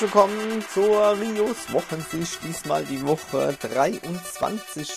willkommen zur Rios Wochensicht. Diesmal die Woche 33,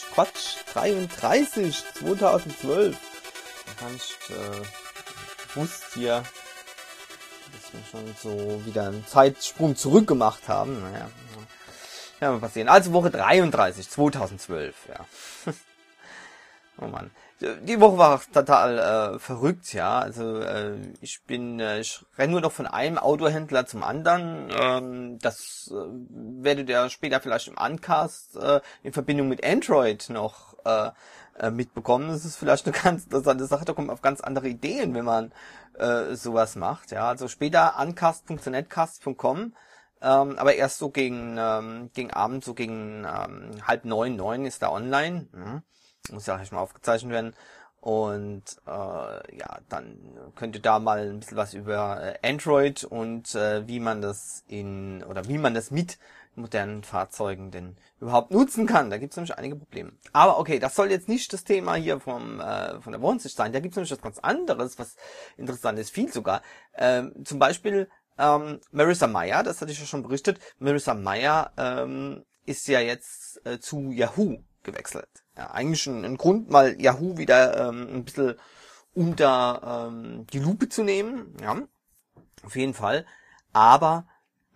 2012. Ganz bewusst hier, dass wir schon so wieder einen Zeitsprung zurück gemacht haben. Naja, ja, mal passieren. Also Woche 33, 2012, ja. Oh Mann. Die Woche war total verrückt, ja. Also ich renne nur noch von einem Autohändler zum anderen. Das werdet ihr später vielleicht im Uncast in Verbindung mit Android noch mitbekommen. Das ist vielleicht eine ganz interessante Sache. Da kommt man auf ganz andere Ideen, wenn man sowas macht. Ja, also später uncast.netcast.com. Aber erst so gegen Abend, so gegen 8:30, 9 ist da online. Muss ja auch mal aufgezeichnet werden. Und ja, dann könnt ihr da mal ein bisschen was über Android und wie man das mit modernen Fahrzeugen denn überhaupt nutzen kann. Da gibt es nämlich einige Probleme. Aber okay, das soll jetzt nicht das Thema hier von der Wochensicht sein. Da gibt es nämlich was ganz anderes, was interessant ist, viel sogar. Zum Beispiel Marissa Mayer, das hatte ich ja schon berichtet. Marissa Mayer ist ja jetzt zu Yahoo gewechselt. Ja, eigentlich ein Grund, mal Yahoo wieder ein bisschen unter die Lupe zu nehmen. Ja, auf jeden Fall. Aber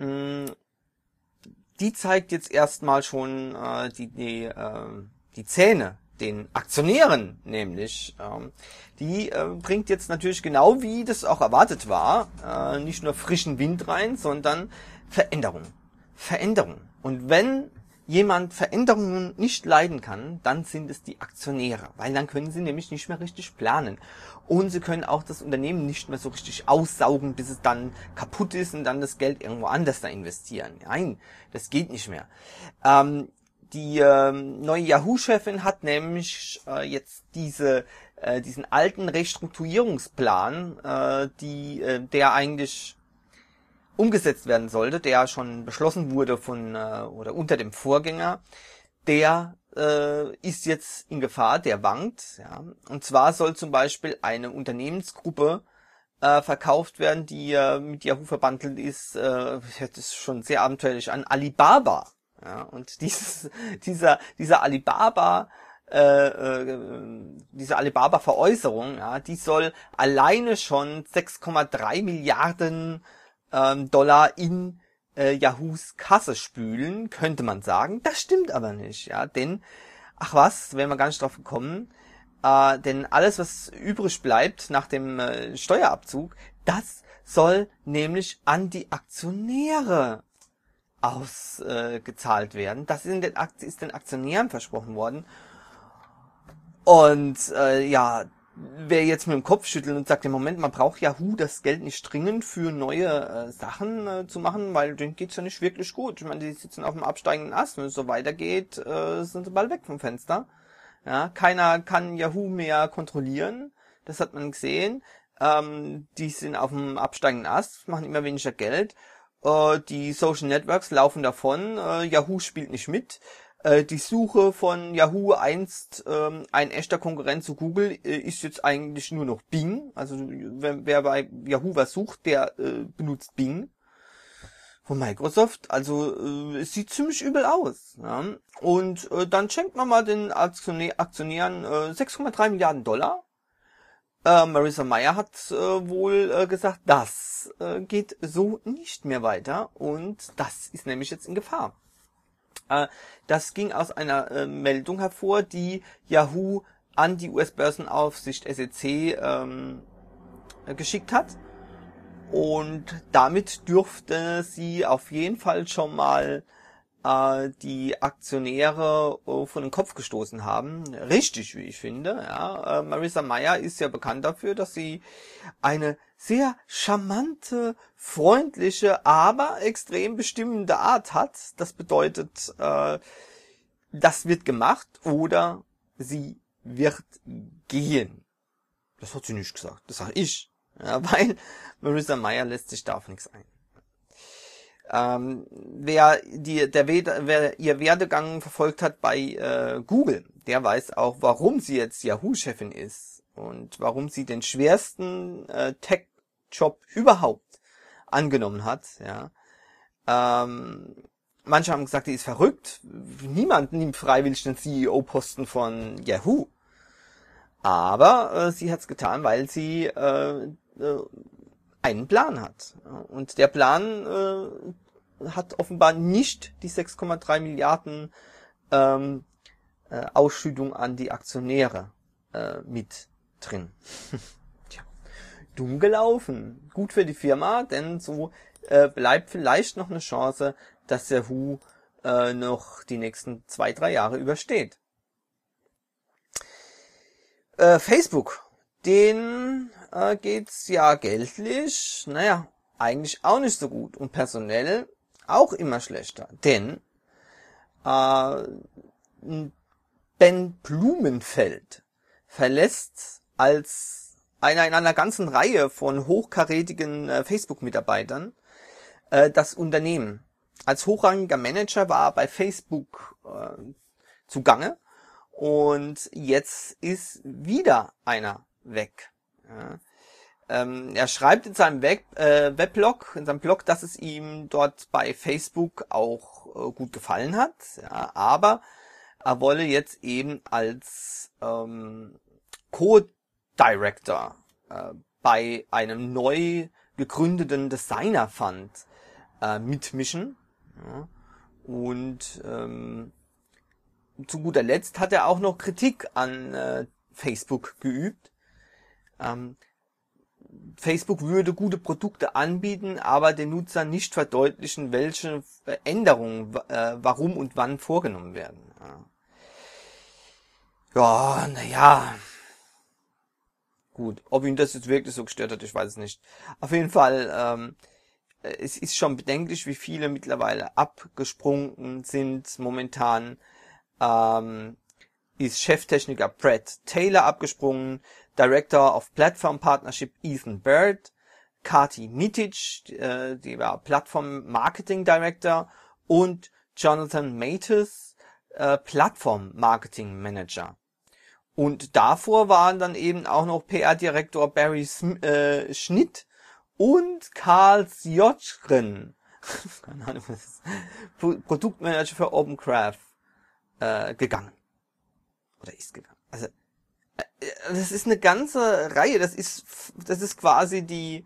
die zeigt jetzt erstmal schon die Zähne den Aktionären, nämlich. Die bringt jetzt natürlich, genau wie das auch erwartet war, nicht nur frischen Wind rein, sondern Veränderung. Und wenn jemand Veränderungen nicht leiden kann, dann sind es die Aktionäre, weil dann können sie nämlich nicht mehr richtig planen. Und sie können auch das Unternehmen nicht mehr so richtig aussaugen, bis es dann kaputt ist und dann das Geld irgendwo anders da investieren. Nein, das geht nicht mehr. Die neue Yahoo-Chefin hat nämlich jetzt diesen alten Restrukturierungsplan, der eigentlich umgesetzt werden sollte, der schon beschlossen wurde oder unter dem Vorgänger, der ist jetzt in Gefahr, der wankt. Ja. Und zwar soll zum Beispiel eine Unternehmensgruppe verkauft werden, die mit Yahoo verbandelt ist. Das ist schon sehr abenteuerlich an Alibaba. Ja. Und diese Alibaba-Veräußerung, ja, die soll alleine schon 6,3 Milliarden Dollar in Yahoos Kasse spülen, könnte man sagen. Das stimmt aber nicht, ja, denn, wären wir gar nicht drauf gekommen, denn alles, was übrig bleibt nach dem Steuerabzug, das soll nämlich an die Aktionäre ausgezahlt werden. Das ist den Aktionären versprochen worden. Und ja, wer jetzt mit dem Kopf schüttelt und sagt, im Moment, man braucht Yahoo das Geld nicht dringend für neue Sachen zu machen, weil denen geht's ja nicht wirklich gut. Ich meine, die sitzen auf dem absteigenden Ast. Wenn es so weitergeht, sind sie bald weg vom Fenster. Ja, keiner kann Yahoo mehr kontrollieren. Das hat man gesehen. Die sind auf dem absteigenden Ast, machen immer weniger Geld. Die Social Networks laufen davon. Yahoo spielt nicht mit. Die Suche von Yahoo, einst ein echter Konkurrent zu Google, ist jetzt eigentlich nur noch Bing. Also wer bei Yahoo was sucht, der benutzt Bing von Microsoft. Also es sieht ziemlich übel aus. Ja? Und dann schenkt man mal den Aktionären 6,3 Milliarden Dollar. Marissa Mayer hat wohl gesagt, das geht so nicht mehr weiter. Und das ist nämlich jetzt in Gefahr. Das ging aus einer Meldung hervor, die Yahoo an die US-Börsenaufsicht SEC geschickt hat. Und damit dürfte sie auf jeden Fall schon mal die Aktionäre von den Kopf gestoßen haben. Richtig, wie ich finde. Ja. Marissa Mayer ist ja bekannt dafür, dass sie eine sehr charmante, freundliche, aber extrem bestimmende Art hat. Das bedeutet, das wird gemacht oder sie wird gehen. Das hat sie nicht gesagt, das sage ich. Ja, weil Marissa Mayer lässt sich da auf nichts ein. Wer ihr Werdegang verfolgt hat bei Google, der weiß auch, warum sie jetzt Yahoo-Chefin ist und warum sie den schwersten Tech-Job überhaupt angenommen hat. Ja, Manche haben gesagt, die ist verrückt. Niemand nimmt freiwillig den CEO-Posten von Yahoo. Aber sie hat es getan, weil sie einen Plan hat. Und der Plan hat offenbar nicht die 6,3 Milliarden Ausschüttung an die Aktionäre mit drin. Tja, dumm gelaufen. Gut für die Firma, denn so bleibt vielleicht noch eine Chance, dass Yahoo noch die nächsten 2-3 Jahre übersteht. Facebook, denen geht's ja geldlich, naja, eigentlich auch nicht so gut und personell auch immer schlechter, denn Ben Blumenfeld verlässt als einer in einer ganzen Reihe von hochkarätigen Facebook-Mitarbeitern das Unternehmen. Als hochrangiger Manager war er bei Facebook zugange und jetzt ist wieder einer weg. Ja. Er schreibt in seinem Weblog, in seinem Blog, dass es ihm dort bei Facebook auch gut gefallen hat, ja, aber er wolle jetzt eben als Co-Director bei einem neu gegründeten Designer Fund mitmischen. Ja. Und zu guter Letzt hat er auch noch Kritik an Facebook geübt. Facebook würde gute Produkte anbieten, aber den Nutzern nicht verdeutlichen, welche Änderungen warum und wann vorgenommen werden. Ja, naja. Gut, ob ihn das jetzt wirklich so gestört hat, ich weiß es nicht. Auf jeden Fall, es ist schon bedenklich, wie viele mittlerweile abgesprungen sind. Momentan ist Cheftechniker Brad Taylor abgesprungen, Director of Platform Partnership Ethan Bird, Kati Nitic, die war Plattform Marketing Director, und Jonathan Matus, Plattform Marketing Manager. Und davor waren dann eben auch noch PR-Direktor Barry Schnitt und Karl Sjotgren, keine Ahnung, was ist, Produktmanager für OpenCraft, gegangen. Oder ist gegangen. Also, das ist eine ganze Reihe, das ist quasi die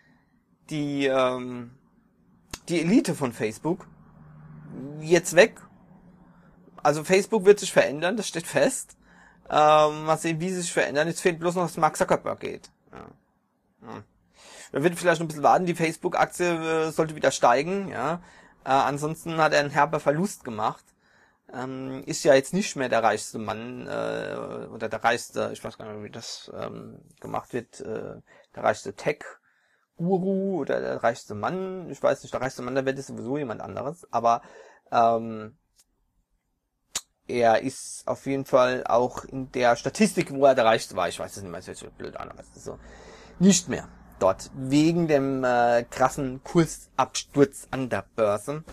Elite von Facebook. Jetzt weg. Also Facebook wird sich verändern, das steht fest. Mal sehen, wie sie sich verändern. Jetzt fehlt bloß noch, dass Mark Zuckerberg geht. Ja. Wir werden vielleicht noch ein bisschen warten. Die Facebook-Aktie sollte wieder steigen. Ja. Ansonsten hat er einen herber Verlust gemacht. Ist ja jetzt nicht mehr der reichste Mann oder der reichste, ich weiß gar nicht, wie das gemacht wird, der reichste Tech-Guru oder der reichste Mann. Ich weiß nicht, der reichste Mann der Welt ist sowieso jemand anderes. Aber er ist auf jeden Fall auch in der Statistik, wo er der reichste war, ich weiß es nicht mehr, es hört sich blöd an, aber es ist so, nicht mehr dort, wegen dem krassen Kursabsturz an der Börse.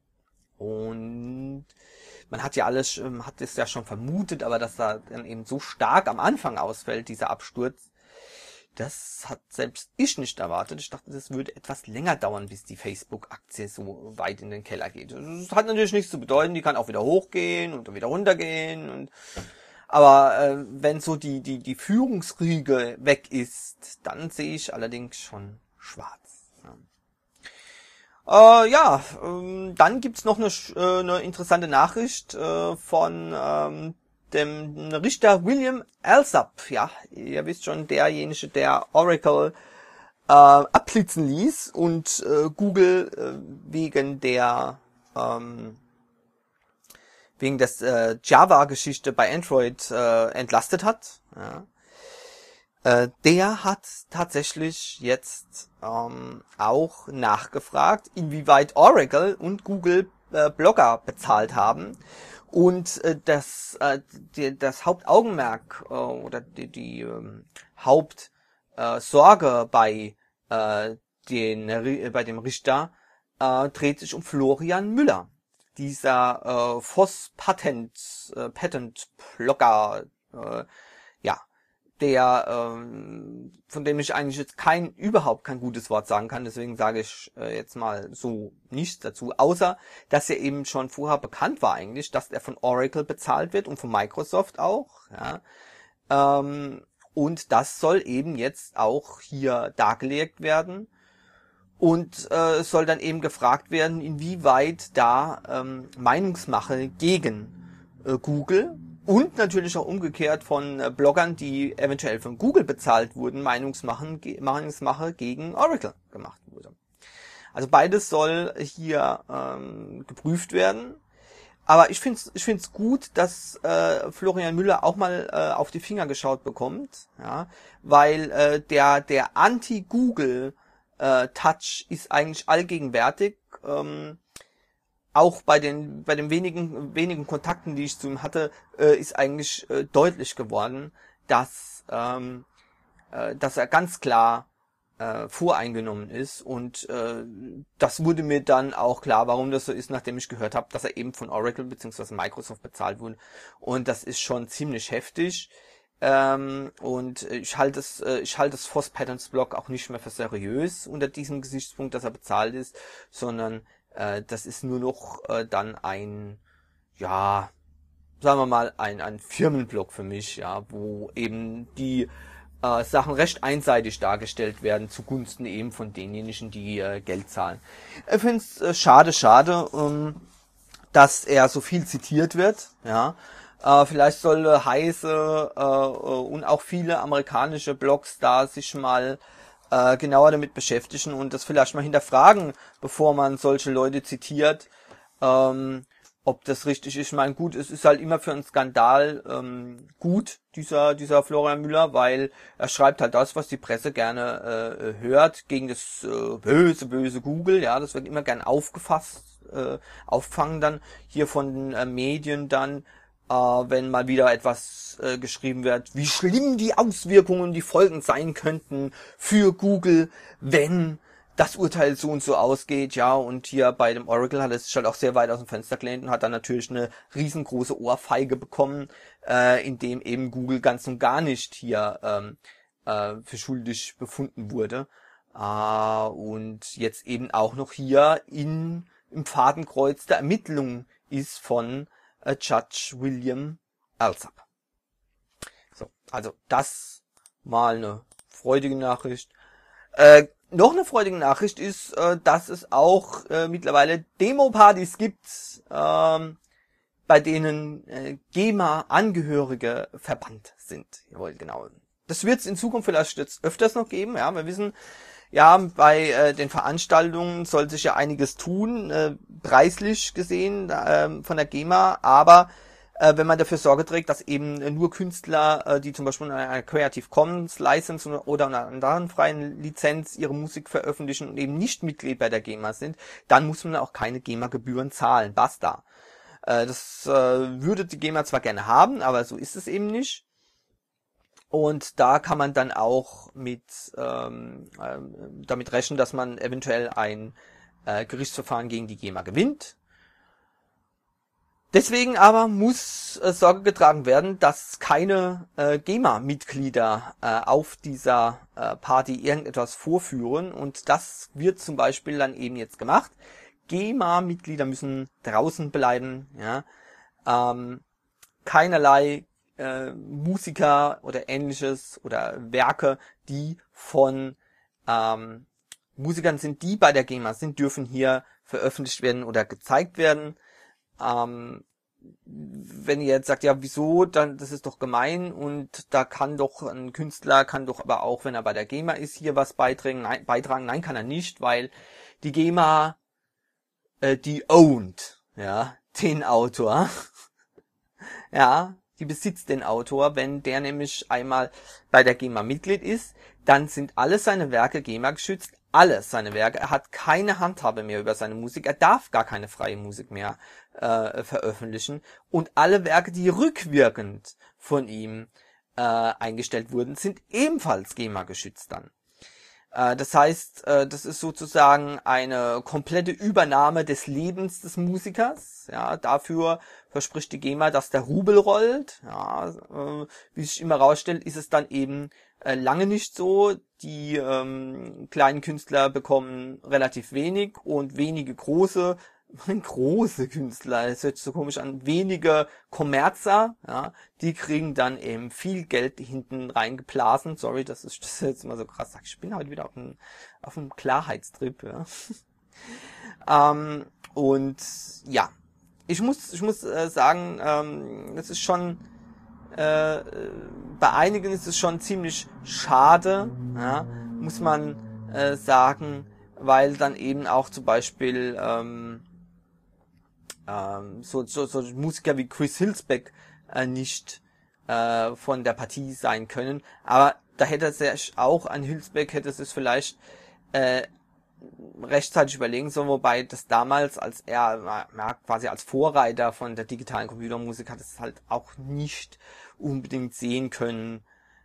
Und man hat ja alles, hat es ja schon vermutet, aber dass da dann eben so stark am Anfang ausfällt, dieser Absturz, das hat selbst ich nicht erwartet. Ich dachte, das würde etwas länger dauern, bis die Facebook-Aktie so weit in den Keller geht. Das hat natürlich nichts zu bedeuten, die kann auch wieder hochgehen und wieder runtergehen. Aber wenn so die Führungsriege weg ist, dann sehe ich allerdings schon schwarz. Dann gibt's noch eine interessante Nachricht von dem Richter William Alsop. Ja, ihr wisst schon, derjenige, der Oracle abblitzen ließ und Google wegen des Java-Geschichte bei Android entlastet hat. Ja. Der hat tatsächlich jetzt auch nachgefragt, inwieweit Oracle und Google Blogger bezahlt haben. Und das Hauptaugenmerk oder die Hauptsorge bei dem Richter dreht sich um Florian Müller, dieser Voss Patent Blogger, von dem ich eigentlich jetzt überhaupt kein gutes Wort sagen kann, deswegen sage ich jetzt mal so nichts dazu, außer, dass er eben schon vorher bekannt war eigentlich, dass er von Oracle bezahlt wird und von Microsoft auch, ja. Und das soll eben jetzt auch hier dargelegt werden und es soll dann eben gefragt werden, inwieweit da Meinungsmache gegen Google und natürlich auch umgekehrt von Bloggern, die eventuell von Google bezahlt wurden, Meinungsmache gegen Oracle gemacht wurde. Also beides soll hier geprüft werden. Aber ich find's gut, dass Florian Müller auch mal auf die Finger geschaut bekommt, ja, weil der Anti-Google Touch ist eigentlich allgegenwärtig. Auch bei den wenigen Kontakten, die ich zu ihm hatte, ist eigentlich deutlich geworden, dass er ganz klar voreingenommen ist, und das wurde mir dann auch klar, warum das so ist, nachdem ich gehört habe, dass er eben von Oracle bzw. Microsoft bezahlt wurde, und das ist schon ziemlich heftig, und ich halte das Foss Patterns Blog auch nicht mehr für seriös unter diesem Gesichtspunkt, dass er bezahlt ist, sondern das ist nur noch dann ein, ja, sagen wir mal, ein Firmenblog für mich, ja, wo eben die Sachen recht einseitig dargestellt werden, zugunsten eben von denjenigen, die Geld zahlen. Ich finde es schade, dass er so viel zitiert wird, ja. Vielleicht soll Heise und auch viele amerikanische Blogs da sich mal genauer damit beschäftigen und das vielleicht mal hinterfragen, bevor man solche Leute zitiert, ob das richtig ist. Ich meine, gut, es ist halt immer für einen Skandal gut, dieser Florian Müller, weil er schreibt halt das, was die Presse gerne hört, gegen das böse Google, ja, das wird immer gern auffangen dann hier von den Medien dann, wenn mal wieder etwas geschrieben wird, wie schlimm die Auswirkungen, die Folgen sein könnten für Google, wenn das Urteil so und so ausgeht, ja, und hier bei dem Oracle hat es sich halt auch sehr weit aus dem Fenster gelehnt und hat dann natürlich eine riesengroße Ohrfeige bekommen, in dem eben Google ganz und gar nicht hier für schuldig befunden wurde, und jetzt eben auch noch hier im Fadenkreuz der Ermittlungen ist von Judge William Alsop. So, also das mal eine freudige Nachricht. Noch eine freudige Nachricht ist, dass es auch mittlerweile Demo-Partys gibt, bei denen GEMA-Angehörige verbannt sind. Jawohl, genau. Das wird es in Zukunft vielleicht jetzt öfters noch geben. Ja, wir wissen, ja, bei den Veranstaltungen soll sich ja einiges tun, preislich gesehen von der GEMA, aber wenn man dafür Sorge trägt, dass eben nur Künstler, die zum Beispiel eine Creative Commons License oder einer anderen freien Lizenz ihre Musik veröffentlichen und eben nicht Mitglied bei der GEMA sind, dann muss man auch keine GEMA-Gebühren zahlen. Basta. Das würde die GEMA zwar gerne haben, aber so ist es eben nicht. Und da kann man dann auch damit rechnen, dass man eventuell ein Gerichtsverfahren gegen die GEMA gewinnt. Deswegen aber muss Sorge getragen werden, dass keine GEMA-Mitglieder auf dieser Party irgendetwas vorführen. Und das wird zum Beispiel dann eben jetzt gemacht. GEMA-Mitglieder müssen draußen bleiben. Ja? Keinerlei Musiker oder ähnliches oder Werke, die von Musikern sind, die bei der GEMA sind, dürfen hier veröffentlicht werden oder gezeigt werden. Wenn ihr jetzt sagt, ja, wieso, dann, das ist doch gemein und da kann doch ein Künstler, kann doch aber auch, wenn er bei der GEMA ist, hier was beitragen. Nein, kann er nicht, weil die GEMA, die owned, ja, den Autor, ja, die besitzt den Autor. Wenn der nämlich einmal bei der GEMA Mitglied ist, dann sind alle seine Werke GEMA geschützt, alle seine Werke. Er hat keine Handhabe mehr über seine Musik, er darf gar keine freie Musik mehr veröffentlichen. Und alle Werke, die rückwirkend von ihm eingestellt wurden, sind ebenfalls GEMA geschützt dann. Das heißt, das ist sozusagen eine komplette Übernahme des Lebens des Musikers. Ja, dafür verspricht die GEMA, dass der Rubel rollt. Ja, wie sich immer rausstellt, ist es dann eben lange nicht so. Die kleinen Künstler bekommen relativ wenig und wenige große Künstler, das hört sich so komisch an, wenige Kommerzer, ja, die kriegen dann eben viel Geld hinten reingeblasen. Sorry, das ist jetzt mal so krass. Ich bin heute wieder auf einem Klarheitstrip, ja. Und ja, ich muss sagen, das ist schon bei einigen ist es schon ziemlich schade, ja, muss man sagen, weil dann eben auch zum Beispiel so Musiker wie Chris Hülsbeck nicht von der Partie sein können. Aber da hätte es sich auch an Hülsbeck, hätte es vielleicht rechtzeitig überlegen sollen, wobei das damals, als er quasi als Vorreiter von der digitalen Computermusik hat es halt auch nicht unbedingt sehen können,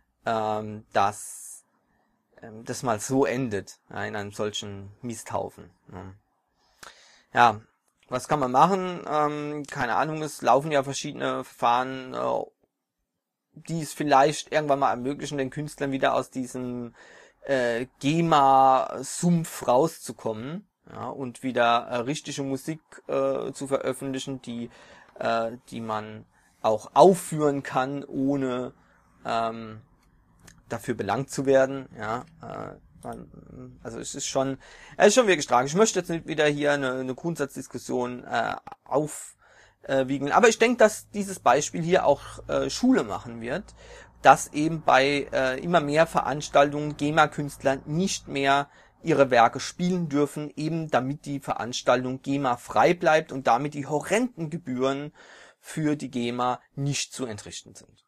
dass das mal so endet, ja, in einem solchen Misthaufen. Ja, was kann man machen? Keine Ahnung, es laufen ja verschiedene Verfahren, die es vielleicht irgendwann mal ermöglichen, den Künstlern wieder aus diesem GEMA-Sumpf rauszukommen, ja, und wieder richtige Musik zu veröffentlichen, die man auch aufführen kann, ohne dafür belangt zu werden. Ja, also es ist schon wirklich tragisch. Ich möchte jetzt nicht wieder hier eine Grundsatzdiskussion aufwiegeln, aber ich denke, dass dieses Beispiel hier auch Schule machen wird, dass eben bei immer mehr Veranstaltungen GEMA-Künstler nicht mehr ihre Werke spielen dürfen, eben damit die Veranstaltung GEMA-frei bleibt und damit die horrenden Gebühren für die GEMA nicht zu entrichten sind.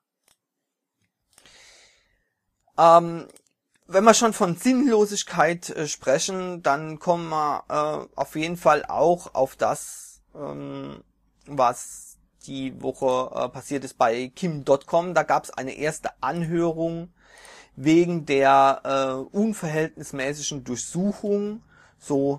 Wenn wir schon von Sinnlosigkeit sprechen, dann kommen wir auf jeden Fall auch auf das, was die Woche passiert ist bei Kim.com. Da gab es eine erste Anhörung wegen der unverhältnismäßigen Durchsuchung, so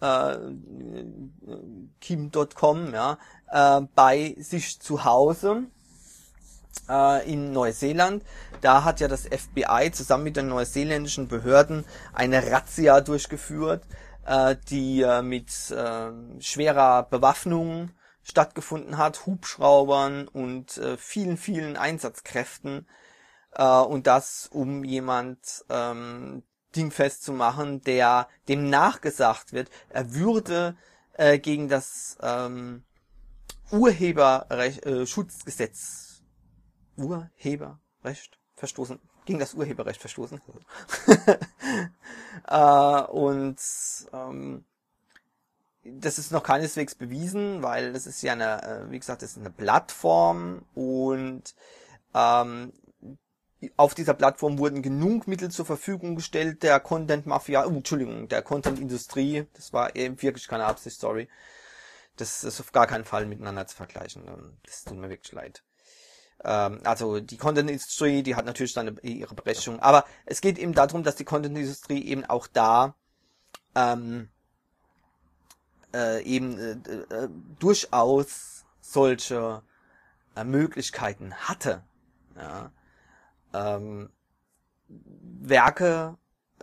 Kim.com, ja, bei sich zu Hause in Neuseeland. Da hat ja das FBI zusammen mit den neuseeländischen Behörden eine Razzia durchgeführt, die mit schwerer Bewaffnung stattgefunden hat, Hubschraubern und vielen Einsatzkräften, und das, um jemand dingfest zu machen, dem nachgesagt wird, er würde gegen das Urheberrecht verstoßen. Gegen das Urheberrecht verstoßen. Und das ist noch keineswegs bewiesen, weil das ist ja wie gesagt, das ist eine Plattform und auf dieser Plattform wurden genug Mittel zur Verfügung gestellt, der der Content-Industrie, das war eben wirklich keine Absicht, sorry. Das ist auf gar keinen Fall miteinander zu vergleichen. Das tut mir wirklich leid. Also die Content-Industrie, die hat natürlich dann ihre Berechtigung, aber es geht eben darum, dass die Content-Industrie eben auch da durchaus solche Möglichkeiten hatte, ja, Werke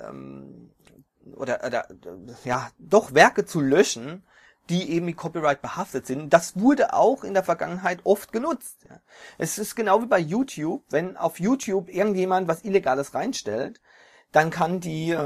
Werke zu löschen, die eben mit Copyright behaftet sind. Das wurde auch in der Vergangenheit oft genutzt. Ja. Es ist genau wie bei YouTube. Wenn auf YouTube irgendjemand was Illegales reinstellt, dann kann die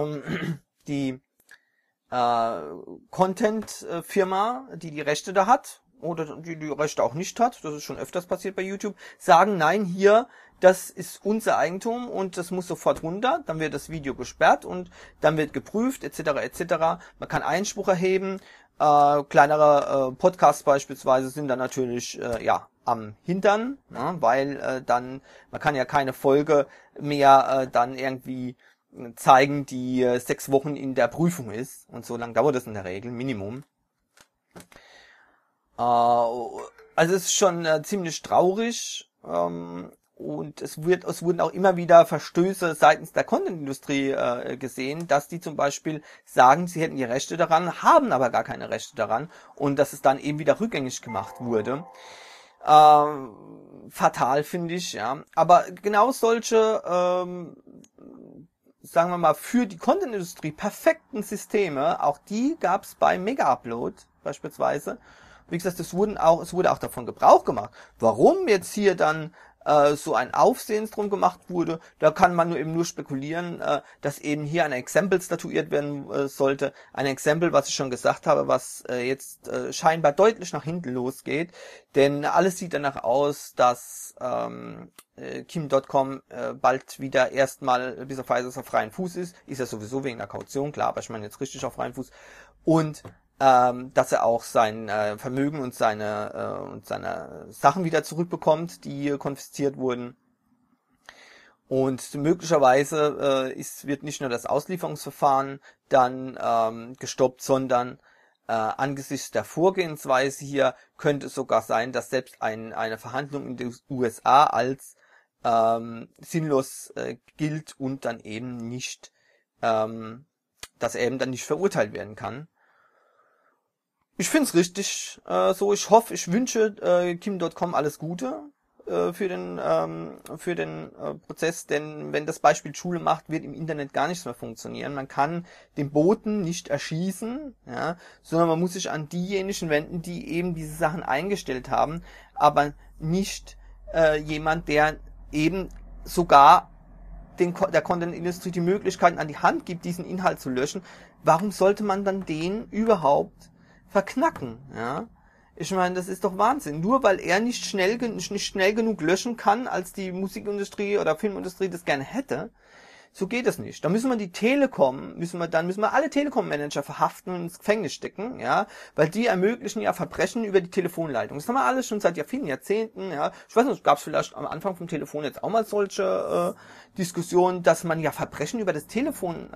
Content-Firma, die Rechte da hat, oder die Rechte auch nicht hat, das ist schon öfters passiert bei YouTube, sagen, nein, hier, das ist unser Eigentum und das muss sofort runter, dann wird das Video gesperrt und dann wird geprüft, etc. Man kann Einspruch erheben. Kleinere Podcasts beispielsweise sind dann natürlich am Hintern, weil dann, man kann ja keine Folge mehr dann irgendwie zeigen, die 6 Wochen in der Prüfung ist, und so lange dauert das in der Regel, Minimum. Also es ist schon ziemlich traurig, und und es wurden auch immer wieder Verstöße seitens der Content-Industrie gesehen, dass die zum Beispiel sagen, sie hätten die Rechte daran, haben aber gar keine Rechte daran und dass es dann eben wieder rückgängig gemacht wurde. Fatal, finde ich, ja. Aber genau solche, sagen wir mal, für die Content-Industrie perfekten Systeme, auch die gab es bei Mega-Upload beispielsweise. Wie gesagt, es wurde auch davon Gebrauch gemacht. Warum jetzt hier dann so ein Aufsehen drum gemacht wurde, da kann man nur spekulieren, dass eben hier ein Exempel statuiert werden sollte. Ein Exempel, was ich schon gesagt habe, was jetzt scheinbar deutlich nach hinten losgeht. Denn alles sieht danach aus, dass Kim.com bald wieder erstmal bis auf weiteres auf freien Fuß ist. Ist ja sowieso wegen der Kaution, klar, aber ich meine jetzt richtig auf freien Fuß. Und dass er auch sein Vermögen und seine Sachen wieder zurückbekommt, die konfisziert wurden. Und möglicherweise wird nicht nur das Auslieferungsverfahren dann gestoppt, sondern angesichts der Vorgehensweise hier könnte es sogar sein, dass selbst eine Verhandlung in den USA als sinnlos gilt und dann eben nicht, dass er eben dann nicht verurteilt werden kann. Ich find's richtig so. Ich wünsche Kim.com alles Gute für den Prozess, denn wenn das Beispiel Schule macht, wird im Internet gar nichts mehr funktionieren. Man kann den Boten nicht erschießen, ja, sondern man muss sich an diejenigen wenden, die eben diese Sachen eingestellt haben, aber nicht jemand, der eben sogar der Content-Industrie die Möglichkeiten an die Hand gibt, diesen Inhalt zu löschen. Warum sollte man dann den überhaupt verknacken, ja? Ich meine, das ist doch Wahnsinn. Nur weil er nicht schnell genug löschen kann, als die Musikindustrie oder Filmindustrie das gerne hätte, so geht es nicht. Da müssen wir alle Telekom-Manager verhaften und ins Gefängnis stecken, ja, weil die ermöglichen ja Verbrechen über die Telefonleitung. Das haben wir alles schon seit vielen Jahrzehnten, ja. Ich weiß nicht, gab es vielleicht am Anfang vom Telefon jetzt auch mal solche Diskussionen, dass man ja Verbrechen über das Telefon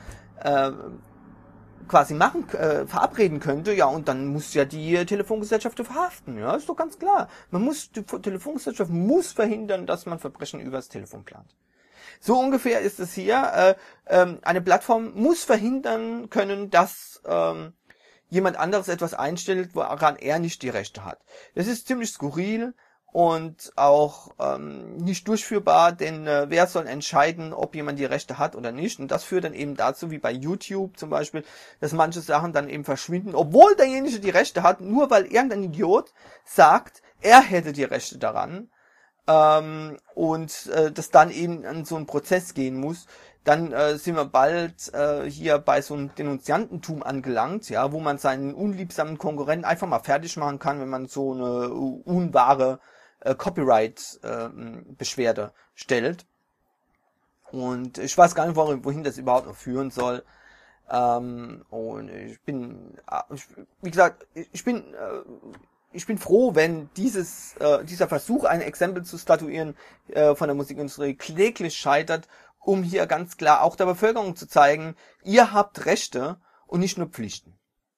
quasi verabreden könnte, ja, und dann muss ja die Telefongesellschaft verhaften, ja, ist doch ganz klar. Die Telefongesellschaft muss verhindern, dass man Verbrechen übers Telefon plant. So ungefähr ist es hier. Eine Plattform muss verhindern können, dass jemand anderes etwas einstellt, woran er nicht die Rechte hat. Das ist ziemlich skurril und auch nicht durchführbar, denn wer soll entscheiden, ob jemand die Rechte hat oder nicht? Und das führt dann eben dazu, wie bei YouTube zum Beispiel, dass manche Sachen dann eben verschwinden, obwohl derjenige die Rechte hat, nur weil irgendein Idiot sagt, er hätte die Rechte daran. Und das dann eben an so einen Prozess gehen muss, dann sind wir bald hier bei so einem Denunziantentum angelangt, ja, wo man seinen unliebsamen Konkurrenten einfach mal fertig machen kann, wenn man so eine unwahre Copyright-Beschwerde stellt. Und ich weiß gar nicht, wohin das überhaupt noch führen soll. Und ich bin froh, wenn dieser Versuch, ein Exempel zu statuieren von der Musikindustrie kläglich scheitert, um hier ganz klar auch der Bevölkerung zu zeigen, ihr habt Rechte und nicht nur Pflichten.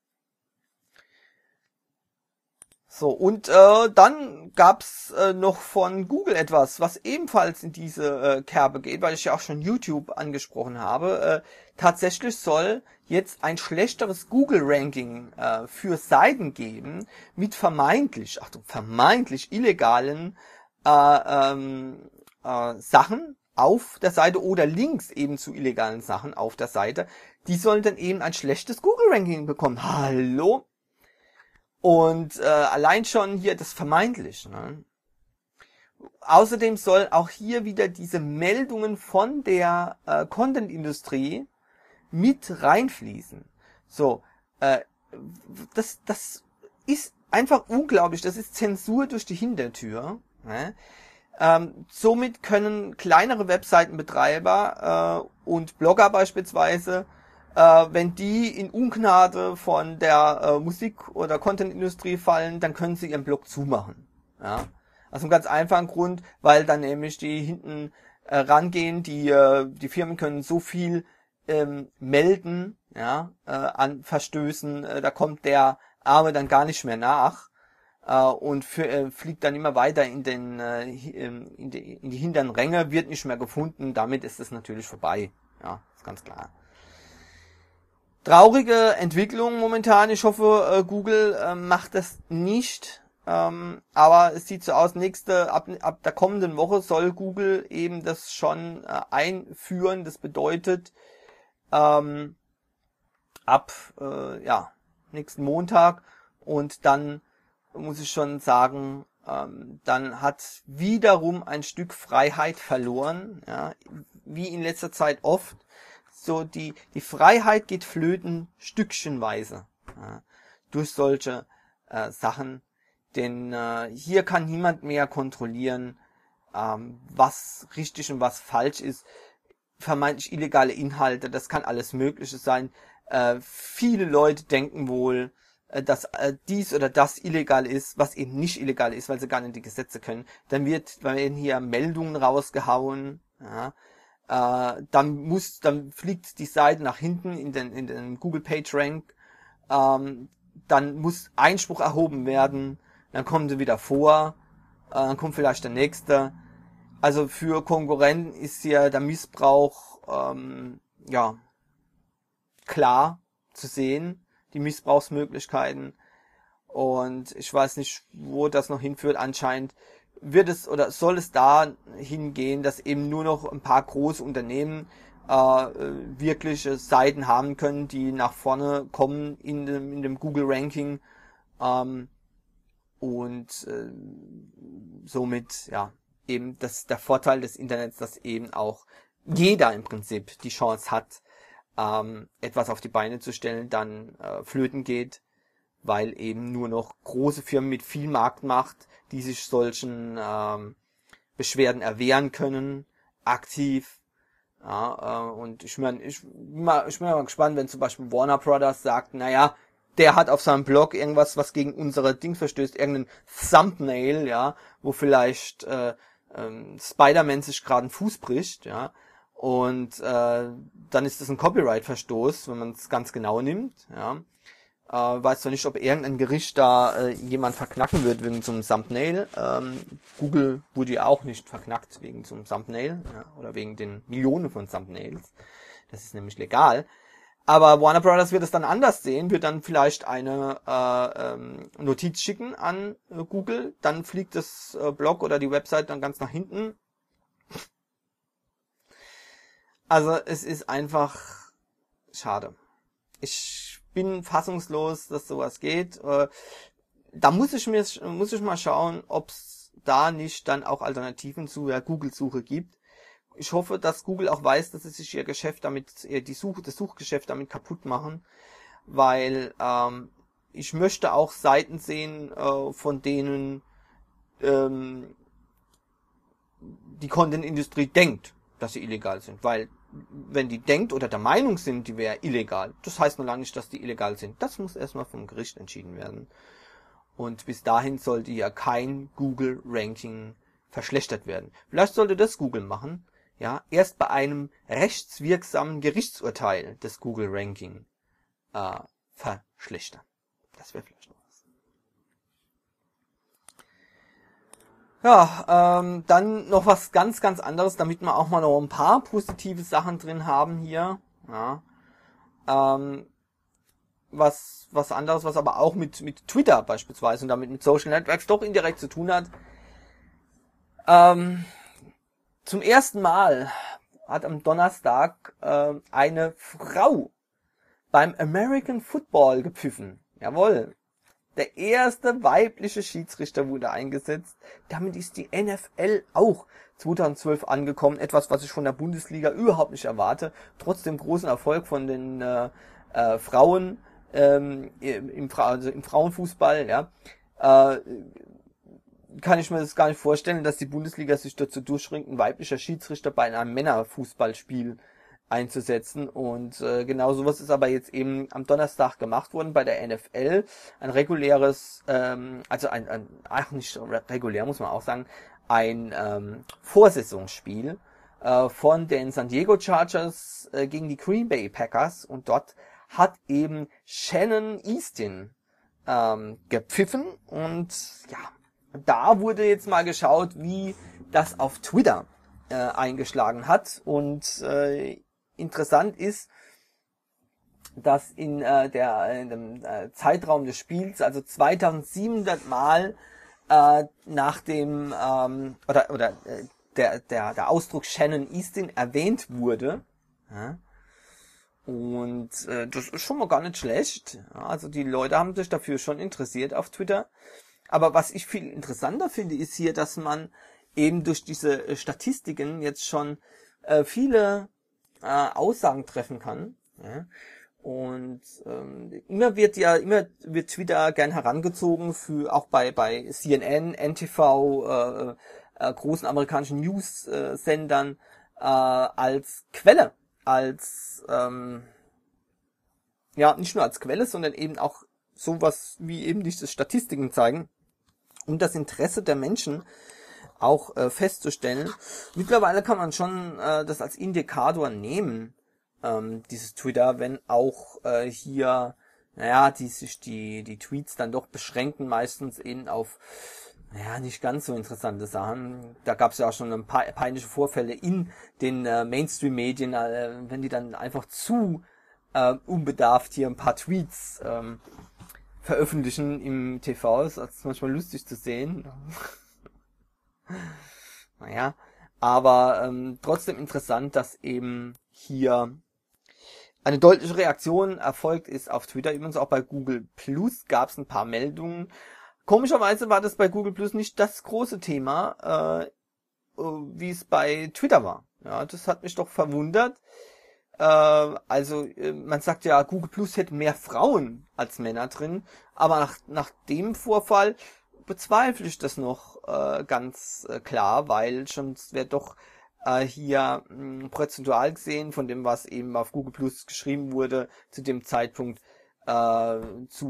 So, und dann gab's noch von Google etwas, was ebenfalls in diese Kerbe geht, weil ich ja auch schon YouTube angesprochen habe. Tatsächlich soll jetzt ein schlechteres Google-Ranking für Seiten geben mit vermeintlich illegalen Sachen auf der Seite oder Links eben zu illegalen Sachen auf der Seite. Die sollen dann eben ein schlechtes Google-Ranking bekommen. Hallo? Und allein schon hier das vermeintlich, ne? Außerdem soll auch hier wieder diese Meldungen von der Content-Industrie mit reinfließen. So, das ist einfach unglaublich. Das ist Zensur durch die Hintertür. Ne? Somit können kleinere Webseitenbetreiber und Blogger beispielsweise, wenn die in Ungnade von der Musik- oder Content-Industrie fallen, dann können sie ihren Blog zumachen. Ja? Aus einem ganz einfachen Grund, weil dann nämlich die hinten rangehen, die Firmen können so viel melden, ja, an Verstößen, da kommt der Arme dann gar nicht mehr nach. und fliegt dann immer weiter in die hinteren Ränge, wird nicht mehr gefunden, damit ist es natürlich vorbei. Ja, ist ganz klar. Traurige Entwicklung momentan. Ich hoffe, Google macht das nicht. Aber es sieht so aus, ab der kommenden Woche soll Google eben das schon einführen. Das bedeutet, nächsten Montag, und dann muss ich schon sagen, dann hat wiederum ein Stück Freiheit verloren, ja, wie in letzter Zeit oft. So die Freiheit geht flöten stückchenweise, ja, durch solche Sachen, denn hier kann niemand mehr kontrollieren, was richtig und was falsch ist. Vermeintlich illegale Inhalte, das kann alles Mögliche sein. Viele Leute denken wohl, dass dies oder das illegal ist, was eben nicht illegal ist, weil sie gar nicht die Gesetze können. Dann werden hier Meldungen rausgehauen, ja. Dann fliegt die Seite nach hinten in den Google PageRank, dann muss Einspruch erhoben werden, dann kommen sie wieder vor, dann kommt vielleicht der nächste. Also für Konkurrenten ist hier der Missbrauch klar zu sehen, die Missbrauchsmöglichkeiten, und ich weiß nicht, wo das noch hinführt. Anscheinend wird es oder soll es da hingehen, dass eben nur noch ein paar große Unternehmen wirkliche Seiten haben können, die nach vorne kommen in dem Google Ranking, somit eben der Vorteil des Internets, dass eben auch jeder im Prinzip die Chance hat, etwas auf die Beine zu stellen, dann flöten geht, weil eben nur noch große Firmen mit viel Marktmacht, die sich solchen Beschwerden erwehren können, aktiv. Ja, und ich bin mal gespannt, wenn zum Beispiel Warner Brothers sagt, naja, der hat auf seinem Blog irgendwas, was gegen unsere Dings verstößt, irgendein Thumbnail, ja, wo vielleicht Spider-Man sich gerade einen Fuß bricht, ja, und dann ist das ein Copyright-Verstoß, wenn man es ganz genau nimmt, ja. Weiß zwar nicht, ob irgendein Gericht da jemand verknacken wird wegen so einem Thumbnail. Google wurde ja auch nicht verknackt wegen so einem Thumbnail, ja, oder wegen den Millionen von Thumbnails. Das ist nämlich legal. Aber Warner Brothers wird es dann anders sehen, wird dann vielleicht eine Notiz schicken an Google, dann fliegt das Blog oder die Website dann ganz nach hinten. Also es ist einfach schade. Ich bin fassungslos, dass sowas geht. Da muss ich mal schauen, ob es da nicht dann auch Alternativen zu der Google-Suche gibt. Ich hoffe, dass Google auch weiß, dass sie sich ihr Geschäft damit, das Suchgeschäft damit kaputt machen, weil ich möchte auch Seiten sehen, von denen die Content-Industrie denkt, dass sie illegal sind, weil wenn die denkt oder der Meinung sind, die wäre illegal, das heißt noch lange nicht, dass die illegal sind. Das muss erstmal vom Gericht entschieden werden. Und bis dahin sollte ja kein Google-Ranking verschlechtert werden. Vielleicht sollte das Google machen, ja, erst bei einem rechtswirksamen Gerichtsurteil des Google-Ranking verschlechtern. Das wäre vielleicht noch was. Ja, dann noch was ganz, ganz anderes, damit wir auch mal noch ein paar positive Sachen drin haben hier. Ja, was anderes, was aber auch mit Twitter beispielsweise und damit mit Social Networks doch indirekt zu tun hat. Zum ersten Mal hat am Donnerstag eine Frau beim American Football gepfiffen. Jawohl. Der erste weibliche Schiedsrichter wurde eingesetzt. Damit ist die NFL auch 2012 angekommen. Etwas, was ich von der Bundesliga überhaupt nicht erwarte. Trotz dem großen Erfolg von den Frauen im Frauenfußball, ja, kann ich mir das gar nicht vorstellen, dass die Bundesliga sich dazu durchringt, ein weiblicher Schiedsrichter bei einem Männerfußballspiel einzusetzen. Und genau sowas ist aber jetzt eben am Donnerstag gemacht worden bei der NFL. Ein reguläres, nicht regulär, muss man auch sagen, ein Vorsaisonspiel von den San Diego Chargers gegen die Green Bay Packers. Und dort hat eben Shannon Easton gepfiffen und ja, da wurde jetzt mal geschaut, wie das auf Twitter eingeschlagen hat und interessant ist, dass in dem Zeitraum des Spiels, also 2700 Mal nach dem der Ausdruck Shannon Easton erwähnt wurde. Ja. Und das ist schon mal gar nicht schlecht. Ja, also die Leute haben sich dafür schon interessiert auf Twitter. Aber was ich viel interessanter finde, ist hier, dass man eben durch diese Statistiken jetzt schon viele Aussagen treffen kann. Ja. Und immer wird Twitter gern herangezogen für auch bei CNN, NTV, großen amerikanischen News-Sendern als Quelle, als nicht nur als Quelle, sondern eben auch sowas wie eben diese Statistiken zeigen, um das Interesse der Menschen auch festzustellen. Mittlerweile kann man schon das als Indikator nehmen, dieses Twitter, wenn auch hier, die Tweets dann doch beschränken, meistens eben auf, nicht ganz so interessante Sachen. Da gab es ja auch schon ein paar peinliche Vorfälle in den Mainstream-Medien, wenn die dann einfach zu unbedarft hier ein paar Tweets veröffentlichen im TV. Das ist manchmal lustig zu sehen. Aber trotzdem interessant, dass eben hier eine deutliche Reaktion erfolgt ist auf Twitter. Übrigens auch bei Google Plus gab es ein paar Meldungen. Komischerweise war das bei Google Plus nicht das große Thema, wie es bei Twitter war. Ja, das hat mich doch verwundert. Man sagt ja, Google Plus hätte mehr Frauen als Männer drin, aber nach dem Vorfall bezweifle ich das noch ganz klar, weil schon wäre doch hier prozentual gesehen von dem, was eben auf Google Plus geschrieben wurde, zu dem Zeitpunkt zu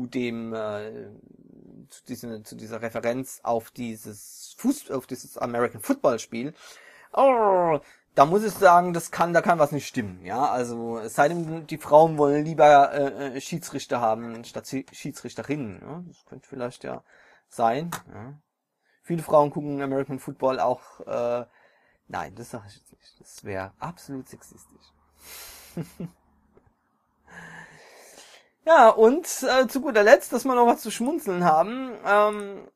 dieser Referenz auf dieses American Football Spiel. Oh, da muss ich sagen, da kann was nicht stimmen, ja, also es sei denn, die Frauen wollen lieber Schiedsrichter haben statt Schiedsrichterinnen, ja? Das könnte vielleicht ja sein, ja. Viele Frauen gucken American Football auch, nein, das sage ich jetzt nicht, das wäre absolut sexistisch. Ja, und zu guter Letzt, dass wir noch was zu schmunzeln haben,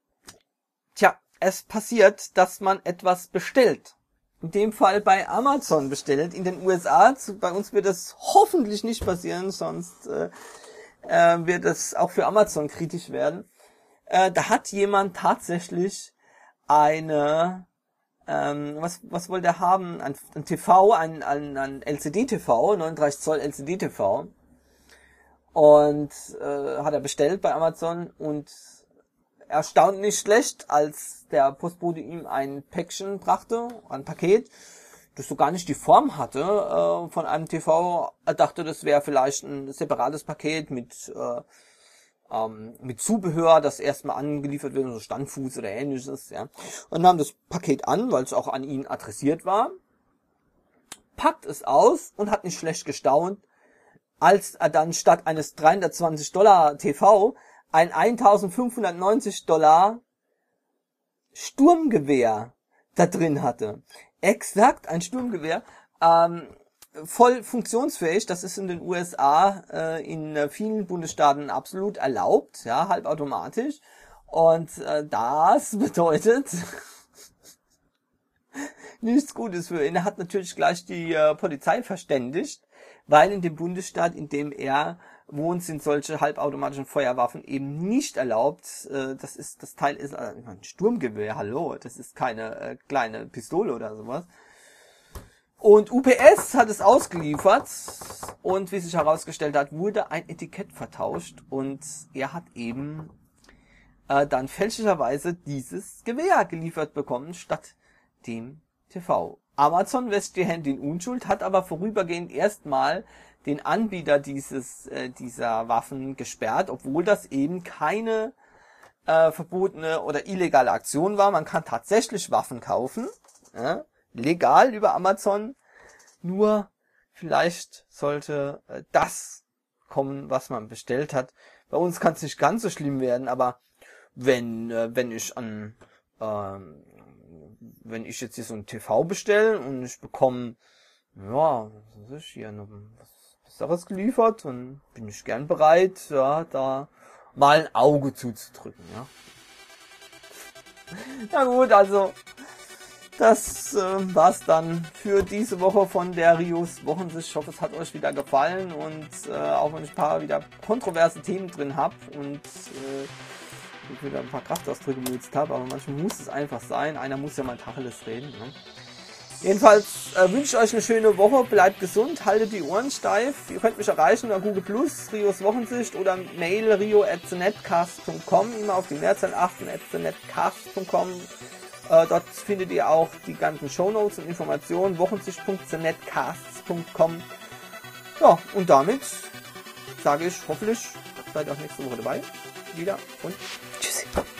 es passiert, dass man etwas bestellt. In dem Fall bei Amazon bestellt, in den USA. Bei uns wird das hoffentlich nicht passieren, sonst wird es auch für Amazon kritisch werden. Da hat jemand tatsächlich eine, was wollte er haben? Ein TV, ein LCD-TV, 39 Zoll LCD-TV. Und hat er bestellt bei Amazon und erstaunlich schlecht, als der Postbote ihm ein Päckchen brachte, ein Paket, das so gar nicht die Form hatte von einem TV. Er dachte, das wäre vielleicht ein separates Paket mit Zubehör, das erstmal angeliefert wird, so Standfuß oder ähnliches, ja. Und nahm das Paket an, weil es auch an ihn adressiert war, packt es aus und hat nicht schlecht gestaunt, als er dann statt eines $320 TV ein $1.590 Sturmgewehr da drin hatte. Exakt, ein Sturmgewehr, voll funktionsfähig. Das ist in den USA in vielen Bundesstaaten absolut erlaubt, ja, halbautomatisch. Und das bedeutet nichts Gutes für ihn. Er hat natürlich gleich die Polizei verständigt, weil in dem Bundesstaat, in dem er wohnt, sind solche halbautomatischen Feuerwaffen eben nicht erlaubt. Das Teil ist ein Sturmgewehr, hallo, das ist keine kleine Pistole oder sowas. Und UPS hat es ausgeliefert und wie sich herausgestellt hat, wurde ein Etikett vertauscht und er hat eben dann fälschlicherweise dieses Gewehr geliefert bekommen statt dem TV. Amazon wäscht die Hände in Unschuld, hat aber vorübergehend erstmal den Anbieter dieser Waffen gesperrt, obwohl das eben keine verbotene oder illegale Aktion war. Man kann tatsächlich Waffen kaufen, legal über Amazon, nur vielleicht sollte das kommen, was man bestellt hat, Bei uns kann es nicht ganz so schlimm werden, aber wenn ich jetzt hier so ein TV bestelle und ich bekomme, ja, was ist hier noch was Besseres geliefert, dann bin ich gern bereit, ja, da mal ein Auge zuzudrücken, ja. Na gut, also das war's dann für diese Woche von der Rios Wochensicht. Ich hoffe, es hat euch wieder gefallen und auch wenn ich ein paar wieder kontroverse Themen drin habe und ich wieder ein paar Kraftausdrücke benutzt habe, aber manchmal muss es einfach sein. Einer muss ja mal Tacheles reden. Ne? Jedenfalls wünsche ich euch eine schöne Woche, bleibt gesund, haltet die Ohren steif. Ihr könnt mich erreichen über Google+, Rios Wochensicht oder Mail rio@thenetcast.com, immer auf die Mehrzahl achten, @thenetcast.com. Dort findet ihr auch die ganzen Shownotes und Informationen, wochensicht.thenetcasts.com. Ja, und damit sage ich hoffentlich, seid ihr auch nächste Woche dabei. Wieder und tschüssi.